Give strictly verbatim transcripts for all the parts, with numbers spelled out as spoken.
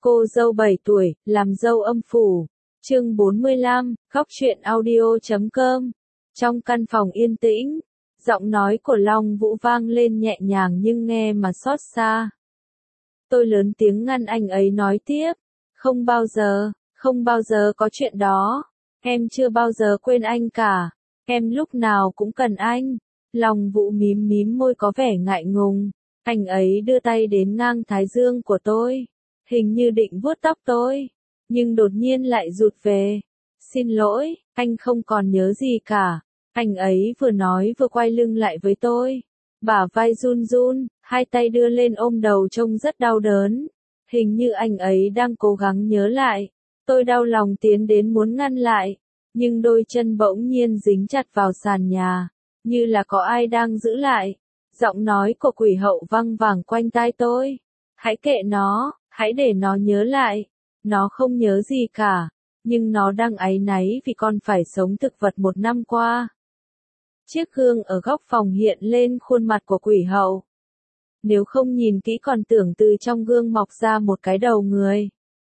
Cô dâu bảy tuổi, làm dâu âm phủ. Chương bốn mươi lăm, khóc chuyện audio chấm com. Trong căn phòng yên tĩnh, giọng nói của Long Vũ vang lên nhẹ nhàng nhưng nghe mà xót xa. Tôi lớn tiếng ngăn anh ấy nói tiếp. Không bao giờ, không bao giờ có chuyện đó. Em chưa bao giờ quên anh cả. Em lúc nào cũng cần anh. Long Vũ mím mím môi có vẻ ngại ngùng. Anh ấy đưa tay đến ngang thái dương của tôi. Hình như định vuốt tóc tôi. Nhưng đột nhiên lại rụt về. Xin lỗi, anh không còn nhớ gì cả. Anh ấy vừa nói vừa quay lưng lại với tôi. Bả vai run run, hai tay đưa lên ôm đầu trông rất đau đớn. Hình như anh ấy đang cố gắng nhớ lại. Tôi đau lòng tiến đến muốn ngăn lại. Nhưng đôi chân bỗng nhiên dính chặt vào sàn nhà. Như là có ai đang giữ lại. Giọng nói của quỷ hậu văng vẳng quanh tai tôi. Hãy kệ nó, hãy để nó nhớ lại. Nó không nhớ gì cả. Nhưng nó đang áy náy vì con phải sống thực vật một năm qua. Chiếc gương ở góc phòng hiện lên khuôn mặt của quỷ hậu. Nếu không nhìn kỹ còn tưởng từ trong gương mọc ra một cái đầu người.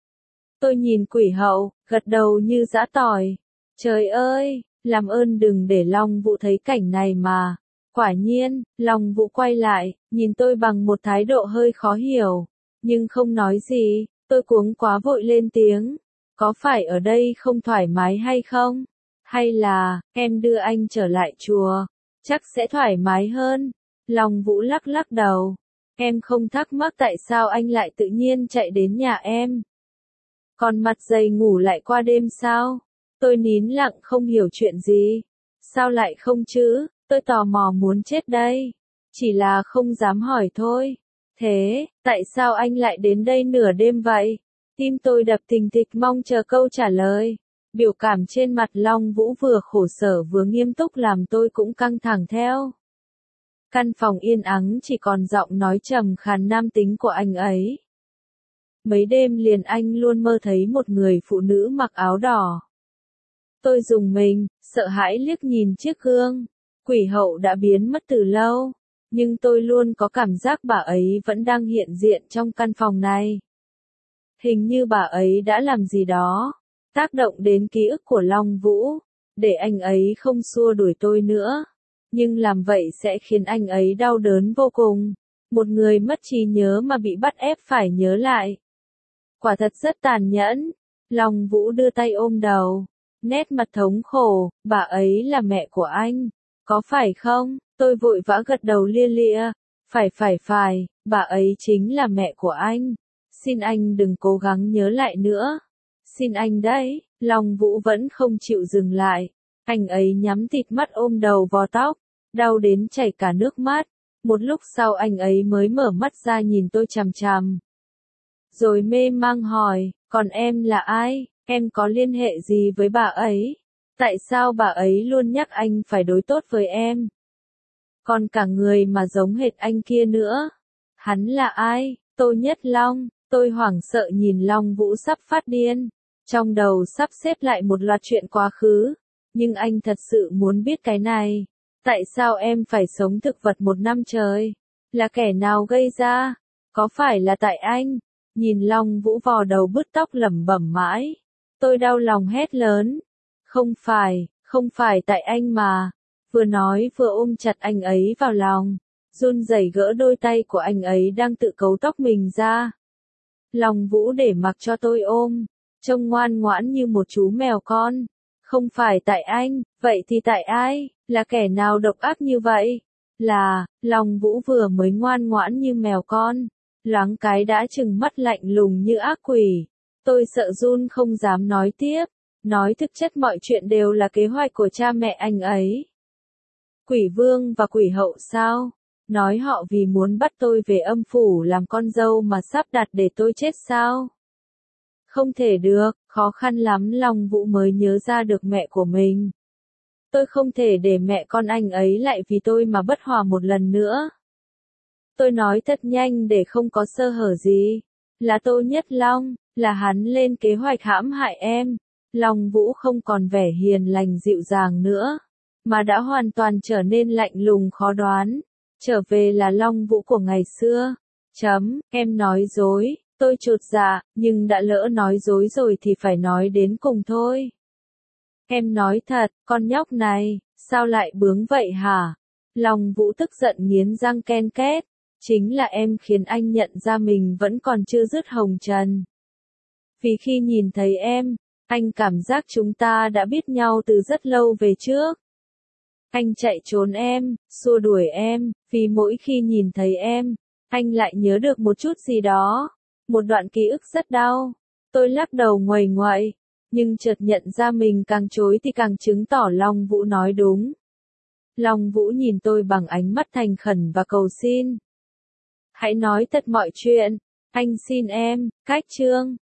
Tôi nhìn quỷ hậu, gật đầu như giã tỏi. Trời ơi, làm ơn đừng để Long Vũ thấy cảnh này mà. Quả nhiên, Long Vũ quay lại, nhìn tôi bằng một thái độ hơi khó hiểu. Nhưng không nói gì, tôi cuống quá vội lên tiếng. Có phải ở đây không thoải mái hay không? Hay là, em đưa anh trở lại chùa? Chắc sẽ thoải mái hơn. Long Vũ lắc lắc đầu. Em không thắc mắc tại sao anh lại tự nhiên chạy đến nhà em. Còn mặt dày ngủ lại qua đêm sao? Tôi nín lặng không hiểu chuyện gì. Sao lại không chứ? Tôi tò mò muốn chết đây. Chỉ là không dám hỏi thôi. Thế, tại sao anh lại đến đây nửa đêm vậy? Tim tôi đập thình thịch mong chờ câu trả lời. Biểu cảm trên mặt Long Vũ vừa khổ sở vừa nghiêm túc làm tôi cũng căng thẳng theo. Căn phòng yên ắng chỉ còn giọng nói trầm khàn nam tính của anh ấy. Mấy đêm liền anh luôn mơ thấy một người phụ nữ mặc áo đỏ. Tôi rùng mình, sợ hãi liếc nhìn chiếc gương. Quỷ hậu đã biến mất từ lâu, nhưng tôi luôn có cảm giác bà ấy vẫn đang hiện diện trong căn phòng này. Hình như bà ấy đã làm gì đó, tác động đến ký ức của Long Vũ, để anh ấy không xua đuổi tôi nữa. Nhưng làm vậy sẽ khiến anh ấy đau đớn vô cùng. Một người mất trí nhớ mà bị bắt ép phải nhớ lại. Quả thật rất tàn nhẫn. Long Vũ đưa tay ôm đầu. Nét mặt thống khổ, bà ấy là mẹ của anh. Có phải không? Tôi vội vã gật đầu lia lịa. Phải phải phải, bà ấy chính là mẹ của anh. Xin anh đừng cố gắng nhớ lại nữa. Xin anh đấy. Long Vũ vẫn không chịu dừng lại. Anh ấy nhắm tịt mắt ôm đầu vò tóc. Đau đến chảy cả nước mắt. Một lúc sau anh ấy mới mở mắt ra nhìn tôi chằm chằm. Rồi mê mang hỏi, còn em là ai? Em có liên hệ gì với bà ấy? Tại sao bà ấy luôn nhắc anh phải đối tốt với em? Còn cả người mà giống hệt anh kia nữa. Hắn là ai? Tô Nhất Long. Tôi hoảng sợ nhìn Long Vũ sắp phát điên. Trong đầu sắp xếp lại một loạt chuyện quá khứ. Nhưng anh thật sự muốn biết cái này. Tại sao em phải sống thực vật một năm trời? Là kẻ nào gây ra? Có phải là tại anh? Nhìn Long Vũ vò đầu bứt tóc lẩm bẩm mãi. Tôi đau lòng hét lớn. Không phải, không phải tại anh mà. Vừa nói vừa ôm chặt anh ấy vào lòng. Run rẩy gỡ đôi tay của anh ấy đang tự cấu tóc mình ra. Long Vũ để mặc cho tôi ôm. Trông ngoan ngoãn như một chú mèo con. Không phải tại anh, vậy thì tại ai? Là kẻ nào độc ác như vậy? Là, Long Vũ vừa mới ngoan ngoãn như mèo con. Loáng cái đã trừng mắt lạnh lùng như ác quỷ. Tôi sợ run không dám nói tiếp. Nói thực chất mọi chuyện đều là kế hoạch của cha mẹ anh ấy. Quỷ vương và quỷ hậu sao? Nói họ vì muốn bắt tôi về âm phủ làm con dâu mà sắp đặt để tôi chết sao? Không thể được, khó khăn lắm Long Vũ mới nhớ ra được mẹ của mình. Tôi không thể để mẹ con anh ấy lại vì tôi mà bất hòa một lần nữa. Tôi nói thật nhanh để không có sơ hở gì. Là Tô Nhất Long, là hắn lên kế hoạch hãm hại em. Long Vũ không còn vẻ hiền lành dịu dàng nữa, mà đã hoàn toàn trở nên lạnh lùng khó đoán. Trở về là Long Vũ của ngày xưa. Chấm, em nói dối. Tôi chột dạ, nhưng đã lỡ nói dối rồi thì phải nói đến cùng thôi. Em nói thật, con nhóc này, sao lại bướng vậy hả? Long Vũ tức giận nghiến răng ken két. Chính là em khiến anh nhận ra mình vẫn còn chưa dứt hồng trần. Vì khi nhìn thấy em, anh cảm giác chúng ta đã biết nhau từ rất lâu về trước. Anh chạy trốn em, xua đuổi em, vì mỗi khi nhìn thấy em, anh lại nhớ được một chút gì đó. Một đoạn ký ức rất đau. Tôi lắc đầu nguầy nguậy, nhưng chợt nhận ra mình càng chối thì càng chứng tỏ Long Vũ nói đúng. Long Vũ nhìn tôi bằng ánh mắt thành khẩn và cầu xin. Hãy nói thật mọi chuyện, anh xin em, cách chương.